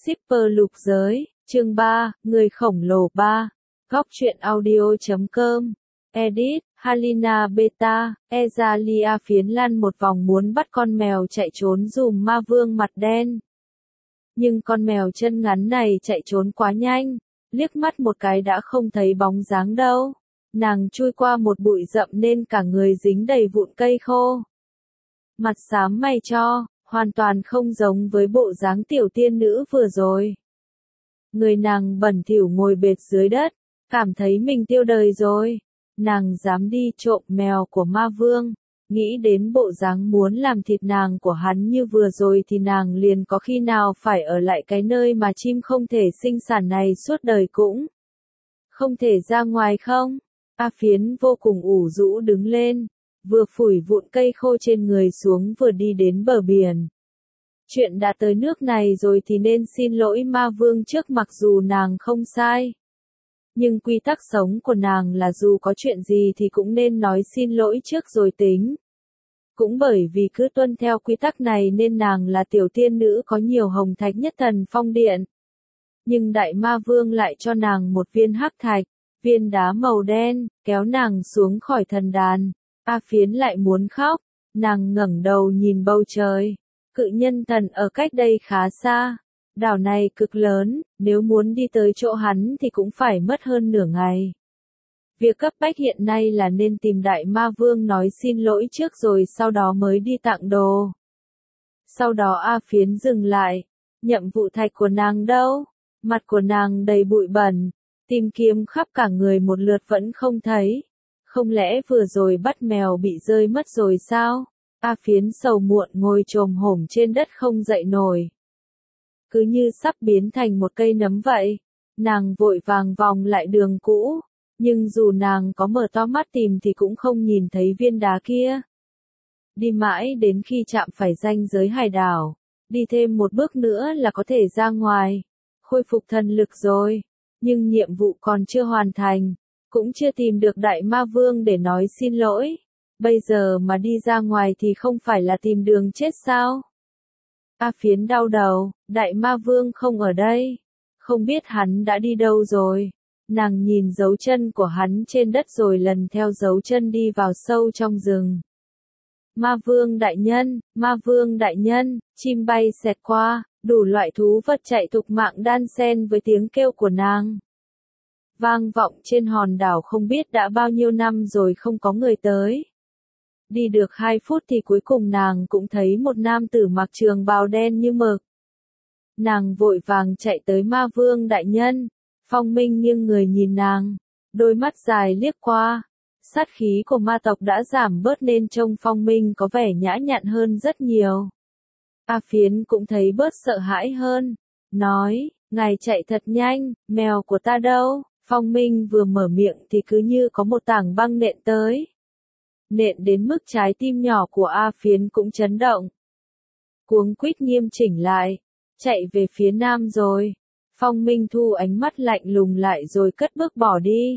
Shipper lục giới, chương 3, người khổng lồ 3. Góc truyện audio.com. Edit, Halina Beta, Ezalia phiến lăn một vòng muốn bắt con mèo chạy trốn dùm ma vương mặt đen. Nhưng con mèo chân ngắn này chạy trốn quá nhanh, liếc mắt một cái đã không thấy bóng dáng đâu. Nàng chui qua một bụi rậm nên cả người dính đầy vụn cây khô. Mặt xám mày cho, hoàn toàn không giống với bộ dáng tiểu tiên nữ vừa rồi. Người nàng bẩn thỉu ngồi bệt dưới đất, cảm thấy mình tiêu đời rồi. Nàng dám đi trộm mèo của ma vương, nghĩ đến bộ dáng muốn làm thịt nàng của hắn như vừa rồi thì nàng liền có khi nào phải ở lại cái nơi mà chim không thể sinh sản này suốt đời cũng không thể ra ngoài không? A Phiến vô cùng ủ rũ đứng lên, vừa phủi vụn cây khô trên người xuống vừa đi đến bờ biển. Chuyện đã tới nước này rồi thì nên xin lỗi ma vương trước, mặc dù nàng không sai. Nhưng quy tắc sống của nàng là dù có chuyện gì thì cũng nên nói xin lỗi trước rồi tính. Cũng bởi vì cứ tuân theo quy tắc này nên nàng là tiểu tiên nữ có nhiều hồng thạch nhất Thần Phong Điện. Nhưng đại ma vương lại cho nàng một viên hắc thạch, viên đá màu đen, kéo nàng xuống khỏi thần đàn. A Phiến lại muốn khóc, nàng ngẩng đầu nhìn bầu trời. Cự nhân thần ở cách đây khá xa. Đảo này cực lớn, nếu muốn đi tới chỗ hắn thì cũng phải mất hơn nửa ngày. Việc cấp bách hiện nay là nên tìm đại ma vương nói xin lỗi trước rồi sau đó mới đi tặng đồ. Sau đó A Phiến dừng lại. Nhậm vụ thạch của nàng đâu? Mặt của nàng đầy bụi bẩn, tìm kiếm khắp cả người một lượt vẫn không thấy. Không lẽ vừa rồi bắt mèo bị rơi mất rồi sao? A Phiến sầu muộn ngồi chồm hổm trên đất không dậy nổi. Cứ như sắp biến thành một cây nấm vậy. Nàng vội vàng vòng lại đường cũ, nhưng dù nàng có mở to mắt tìm thì cũng không nhìn thấy viên đá kia. Đi mãi đến khi chạm phải ranh giới hải đảo, đi thêm một bước nữa là có thể ra ngoài, khôi phục thần lực rồi. Nhưng nhiệm vụ còn chưa hoàn thành, cũng chưa tìm được đại ma vương để nói xin lỗi. Bây giờ mà đi ra ngoài thì không phải là tìm đường chết sao? A Phiến đau đầu, đại ma vương không ở đây. Không biết hắn đã đi đâu rồi. Nàng nhìn dấu chân của hắn trên đất rồi lần theo dấu chân đi vào sâu trong rừng. Ma vương đại nhân, chim bay xẹt qua, đủ loại thú vật chạy thục mạng đan xen với tiếng kêu của nàng. Vang vọng trên hòn đảo không biết đã bao nhiêu năm rồi không có người tới. Đi được 2 phút thì cuối cùng nàng cũng thấy một nam tử mặc trường bào đen như mực. Nàng vội vàng chạy tới ma vương đại nhân. Phong Minh nghiêng người nhìn nàng, đôi mắt dài liếc qua. Sát khí của ma tộc đã giảm bớt nên trông Phong Minh có vẻ nhã nhặn hơn rất nhiều. A Phiến cũng thấy bớt sợ hãi hơn, nói, ngài chạy thật nhanh, mèo của ta đâu? Phong Minh vừa mở miệng thì cứ như có một tảng băng nện tới. Nện đến mức trái tim nhỏ của A Phiến cũng chấn động. Cuống quýt nghiêm chỉnh lại, chạy về phía nam rồi. Phong Minh thu ánh mắt lạnh lùng lại rồi cất bước bỏ đi.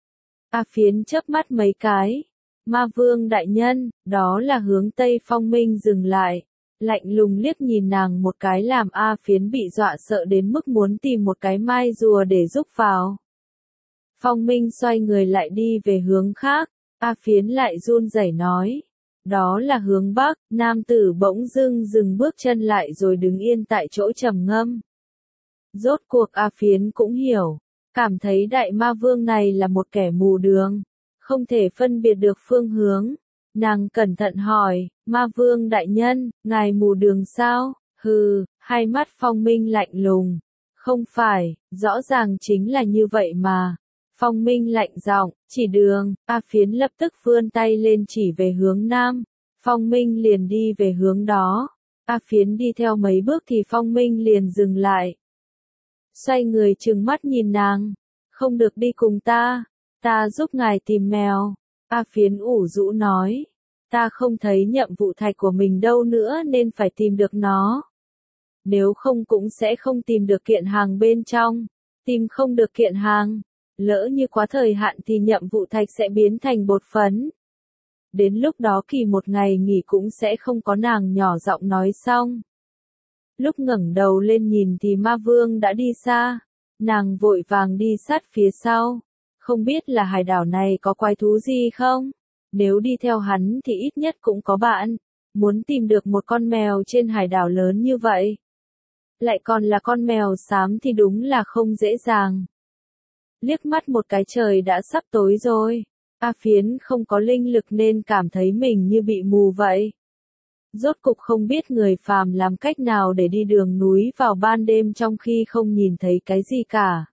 A Phiến chớp mắt mấy cái. Ma vương đại nhân, đó là hướng Tây. Phong Minh dừng lại, lạnh lùng liếc nhìn nàng một cái làm A Phiến bị dọa sợ đến mức muốn tìm một cái mai rùa để rúc vào. Phong Minh xoay người lại đi về hướng khác. A Phiến lại run rẩy nói, đó là hướng Bắc. Nam tử bỗng dưng dừng bước chân lại rồi đứng yên tại chỗ trầm ngâm. Rốt cuộc A Phiến cũng hiểu, cảm thấy đại ma vương này là một kẻ mù đường, không thể phân biệt được phương hướng. Nàng cẩn thận hỏi, ma vương đại nhân, ngài mù đường sao? Hừ, hai mắt Phong Minh lạnh lùng. Không phải, rõ ràng chính là như vậy mà. Phong Minh lạnh giọng, chỉ đường. A Phiến lập tức vươn tay lên chỉ về hướng nam. Phong Minh liền đi về hướng đó. A Phiến đi theo mấy bước thì Phong Minh liền dừng lại. Xoay người trừng mắt nhìn nàng. Không được đi cùng ta giúp ngài tìm mèo. A Phiến ủ rũ nói. Ta không thấy nhậm vụ thạch của mình đâu nữa nên phải tìm được nó. Nếu không cũng sẽ không tìm được kiện hàng bên trong. Tìm không được kiện hàng. Lỡ như quá thời hạn thì nhậm vụ thạch sẽ biến thành bột phấn. Đến lúc đó kỳ một ngày nghỉ cũng sẽ không có. Nàng nhỏ giọng nói xong. Lúc ngẩng đầu lên nhìn thì ma vương đã đi xa. Nàng vội vàng đi sát phía sau. Không biết là hải đảo này có quái thú gì không? Nếu đi theo hắn thì ít nhất cũng có bạn. Muốn tìm được một con mèo trên hải đảo lớn như vậy. Lại còn là con mèo xám thì đúng là không dễ dàng. Liếc mắt một cái trời đã sắp tối rồi. A Phiến không có linh lực nên cảm thấy mình như bị mù vậy. Rốt cục không biết người phàm làm cách nào để đi đường núi vào ban đêm trong khi không nhìn thấy cái gì cả.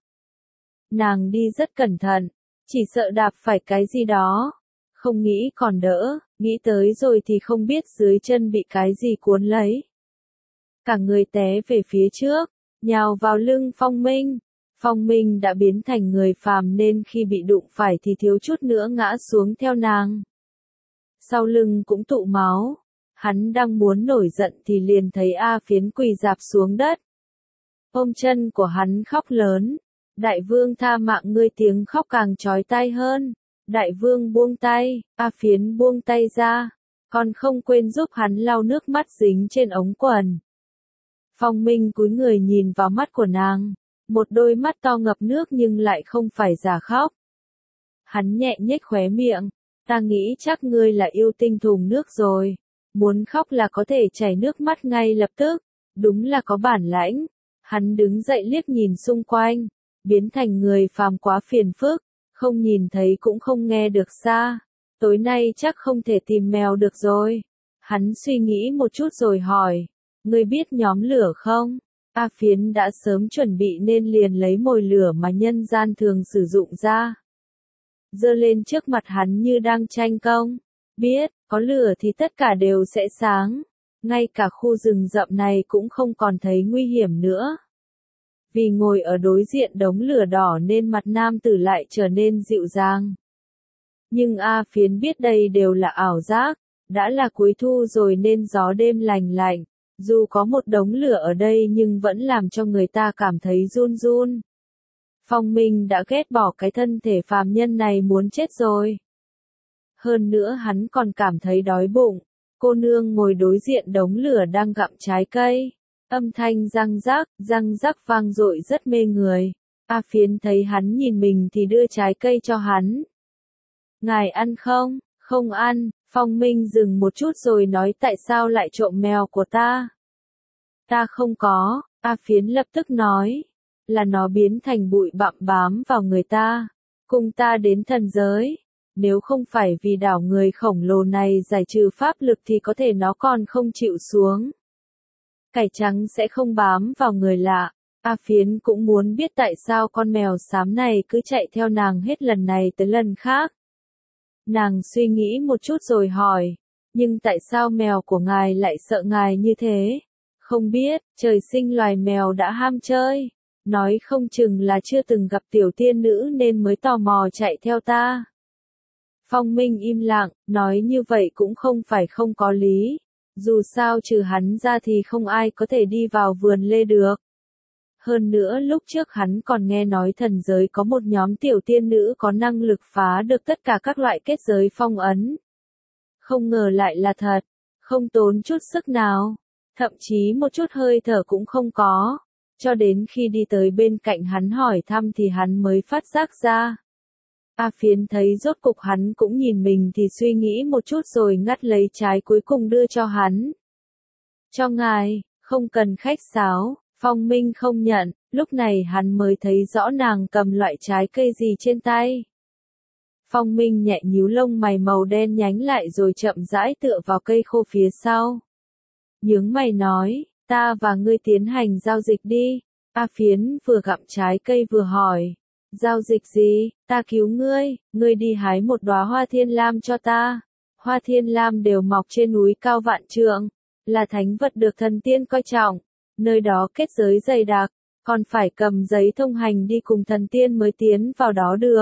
Nàng đi rất cẩn thận, chỉ sợ đạp phải cái gì đó. Không nghĩ còn đỡ, nghĩ tới rồi thì không biết dưới chân bị cái gì cuốn lấy. Cả người té về phía trước, nhào vào lưng Phong Minh. Phong Minh đã biến thành người phàm nên khi bị đụng phải thì thiếu chút nữa ngã xuống theo nàng. Sau lưng cũng tụ máu. Hắn đang muốn nổi giận thì liền thấy A Phiến quỳ rạp xuống đất. Ôm chân của hắn khóc lớn. Đại vương tha mạng ngươi, tiếng khóc càng chói tai hơn. Đại vương buông tay, A Phiến buông tay ra. Còn không quên giúp hắn lau nước mắt dính trên ống quần. Phong Minh cúi người nhìn vào mắt của nàng. Một đôi mắt to ngập nước nhưng lại không phải giả khóc. Hắn nhẹ nhếch khóe miệng. Ta nghĩ chắc ngươi là yêu tinh thùng nước rồi. Muốn khóc là có thể chảy nước mắt ngay lập tức. Đúng là có bản lãnh. Hắn đứng dậy liếc nhìn xung quanh. Biến thành người phàm quá phiền phức. Không nhìn thấy cũng không nghe được xa. Tối nay chắc không thể tìm mèo được rồi. Hắn suy nghĩ một chút rồi hỏi. Ngươi biết nhóm lửa không? A Phiến đã sớm chuẩn bị nên liền lấy mồi lửa mà nhân gian thường sử dụng ra. Giơ lên trước mặt hắn như đang tranh công. Biết, có lửa thì tất cả đều sẽ sáng. Ngay cả khu rừng rậm này cũng không còn thấy nguy hiểm nữa. Vì ngồi ở đối diện đống lửa đỏ nên mặt nam tử lại trở nên dịu dàng. Nhưng A Phiến biết đây đều là ảo giác. Đã là cuối thu rồi nên gió đêm lành lạnh. Dù có một đống lửa ở đây nhưng vẫn làm cho người ta cảm thấy run run. Phong Minh đã ghét bỏ cái thân thể phàm nhân này muốn chết rồi. Hơn nữa hắn còn cảm thấy đói bụng. Cô nương ngồi đối diện đống lửa đang gặm trái cây. Âm thanh răng rắc vang dội rất mê người. A Phiến thấy hắn nhìn mình thì đưa trái cây cho hắn. Ngài ăn không? Không ăn. Phong Minh dừng một chút rồi nói tại sao lại trộm mèo của ta? Ta không có. A Phiến lập tức nói. Là nó biến thành bụi bặm bám vào người ta. Cùng ta đến thần giới. Nếu không phải vì đảo người khổng lồ này giải trừ pháp lực thì có thể nó còn không chịu xuống. Cải trắng sẽ không bám vào người lạ. A Phiến cũng muốn biết tại sao con mèo xám này cứ chạy theo nàng hết lần này tới lần khác. Nàng suy nghĩ một chút rồi hỏi. Nhưng tại sao mèo của ngài lại sợ ngài như thế? Không biết, trời sinh loài mèo đã ham chơi. Nói không chừng là chưa từng gặp tiểu tiên nữ nên mới tò mò chạy theo ta. Phong Minh im lặng, nói như vậy cũng không phải không có lý. Dù sao trừ hắn ra thì không ai có thể đi vào vườn lê được. Hơn nữa lúc trước hắn còn nghe nói thần giới có một nhóm tiểu tiên nữ có năng lực phá được tất cả các loại kết giới phong ấn. Không ngờ lại là thật, không tốn chút sức nào, thậm chí một chút hơi thở cũng không có. Cho đến khi đi tới bên cạnh hắn hỏi thăm thì hắn mới phát giác ra. A Phiến thấy rốt cục hắn cũng nhìn mình thì suy nghĩ một chút rồi ngắt lấy trái cuối cùng đưa cho hắn. Cho ngài, không cần khách sáo. Phong Minh không nhận, lúc này hắn mới thấy rõ nàng cầm loại trái cây gì trên tay. Phong Minh nhẹ nhíu lông mày màu đen nhánh lại rồi chậm rãi tựa vào cây khô phía sau. Nhướng mày nói, ta và ngươi tiến hành giao dịch đi. A Phiến vừa gặm trái cây vừa hỏi. Giao dịch gì? Ta cứu ngươi, ngươi đi hái một đóa hoa thiên lam cho ta. Hoa thiên lam đều mọc trên núi cao vạn trượng, là thánh vật được thần tiên coi trọng. Nơi đó kết giới dày đặc, còn phải cầm giấy thông hành đi cùng thần tiên mới tiến vào đó được.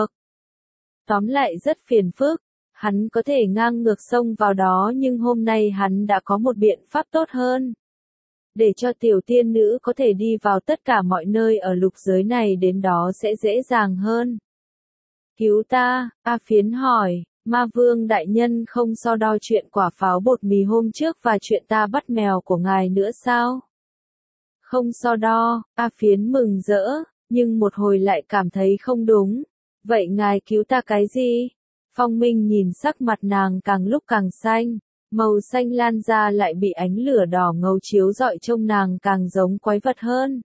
Tóm lại rất phiền phức, hắn có thể ngang ngược sông vào đó nhưng hôm nay hắn đã có một biện pháp tốt hơn. Để cho tiểu tiên nữ có thể đi vào tất cả mọi nơi ở lục giới này đến đó sẽ dễ dàng hơn. Cứu ta, A Phiến hỏi, ma vương đại nhân không so đo chuyện quả pháo bột mì hôm trước và chuyện ta bắt mèo của ngài nữa sao? Không so đo, A Phiến mừng rỡ, nhưng một hồi lại cảm thấy không đúng. Vậy ngài cứu ta cái gì? Phong Minh nhìn sắc mặt nàng càng lúc càng xanh, màu xanh lan ra lại bị ánh lửa đỏ ngầu chiếu rọi trông nàng càng giống quái vật hơn.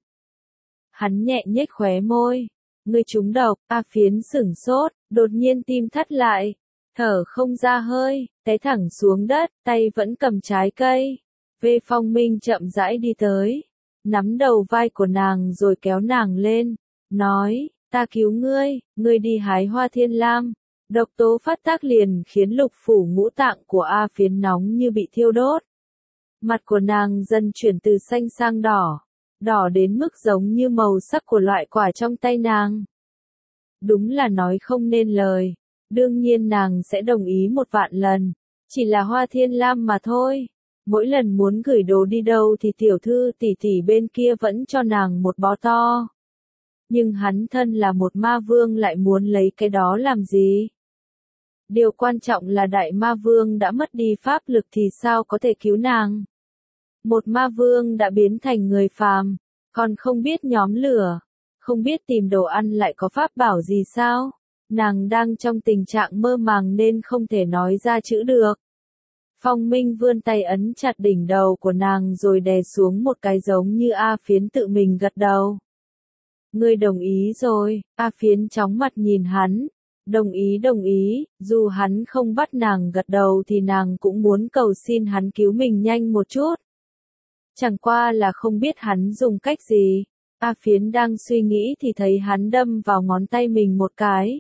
Hắn nhẹ nhếch khóe môi. Ngươi trúng độc, A Phiến sửng sốt, đột nhiên tim thắt lại, thở không ra hơi, té thẳng xuống đất, tay vẫn cầm trái cây. Về Phong Minh chậm rãi đi tới, nắm đầu vai của nàng rồi kéo nàng lên, nói, ta cứu ngươi, ngươi đi hái hoa thiên lam. Độc tố phát tác liền khiến lục phủ ngũ tạng của A Phiến nóng như bị thiêu đốt. Mặt của nàng dần chuyển từ xanh sang đỏ, đỏ đến mức giống như màu sắc của loại quả trong tay nàng. Đúng là nói không nên lời, đương nhiên nàng sẽ đồng ý 1.000.000 lần, chỉ là hoa thiên lam mà thôi. Mỗi lần muốn gửi đồ đi đâu thì tiểu thư tỷ tỷ bên kia vẫn cho nàng một bó to. Nhưng hắn thân là một ma vương lại muốn lấy cái đó làm gì? Điều quan trọng là đại ma vương đã mất đi pháp lực thì sao có thể cứu nàng? Một ma vương đã biến thành người phàm, còn không biết nhóm lửa, không biết tìm đồ ăn lại có pháp bảo gì sao? Nàng đang trong tình trạng mơ màng nên không thể nói ra chữ được. Phong Minh vươn tay ấn chặt đỉnh đầu của nàng rồi đè xuống một cái giống như A Phiến tự mình gật đầu. Ngươi đồng ý rồi, A Phiến chóng mặt nhìn hắn. Đồng ý, dù hắn không bắt nàng gật đầu thì nàng cũng muốn cầu xin hắn cứu mình nhanh một chút. Chẳng qua là không biết hắn dùng cách gì. A Phiến đang suy nghĩ thì thấy hắn đâm vào ngón tay mình một cái.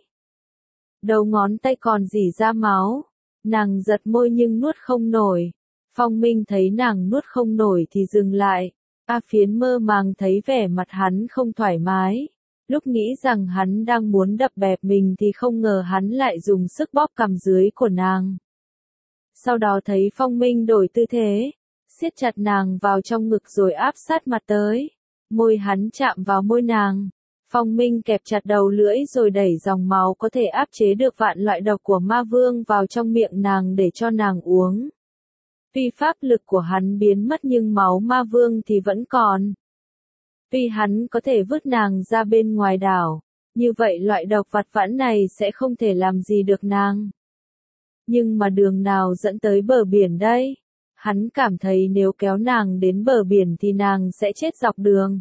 Đầu ngón tay còn rỉ ra máu. Nàng giật môi nhưng nuốt không nổi. Phong Minh thấy nàng nuốt không nổi thì dừng lại. A Phiến mơ màng thấy vẻ mặt hắn không thoải mái. Lúc nghĩ rằng hắn đang muốn đập bẹp mình thì không ngờ hắn lại dùng sức bóp cằm dưới của nàng. Sau đó thấy Phong Minh đổi tư thế, siết chặt nàng vào trong ngực rồi áp sát mặt tới. Môi hắn chạm vào môi nàng. Phong Minh kẹp chặt đầu lưỡi rồi đẩy dòng máu có thể áp chế được vạn loại độc của ma vương vào trong miệng nàng để cho nàng uống. Tuy pháp lực của hắn biến mất nhưng máu ma vương thì vẫn còn. Tuy hắn có thể vứt nàng ra bên ngoài đảo, như vậy loại độc vặt vãnh này sẽ không thể làm gì được nàng. Nhưng mà đường nào dẫn tới bờ biển đây? Hắn cảm thấy nếu kéo nàng đến bờ biển thì nàng sẽ chết dọc đường.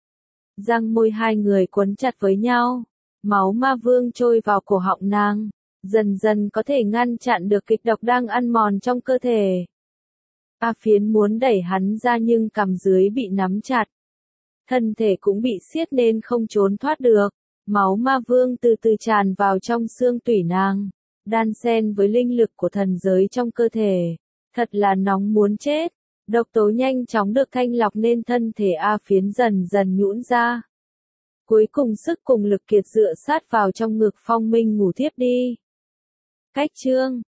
Răng môi hai người quấn chặt với nhau, máu ma vương trôi vào cổ họng nàng, dần dần có thể ngăn chặn được kịch độc đang ăn mòn trong cơ thể. A Phiến muốn đẩy hắn ra nhưng cằm dưới bị nắm chặt. Thân thể cũng bị siết nên không trốn thoát được. Máu ma vương từ từ tràn vào trong xương tủy nàng, đan xen với linh lực của thần giới trong cơ thể. Thật là nóng muốn chết. Độc tố nhanh chóng được thanh lọc nên thân thể A Phiến dần dần nhũn ra. Cuối cùng sức cùng lực kiệt dựa sát vào trong ngực Phong Minh ngủ thiếp đi. Cách chương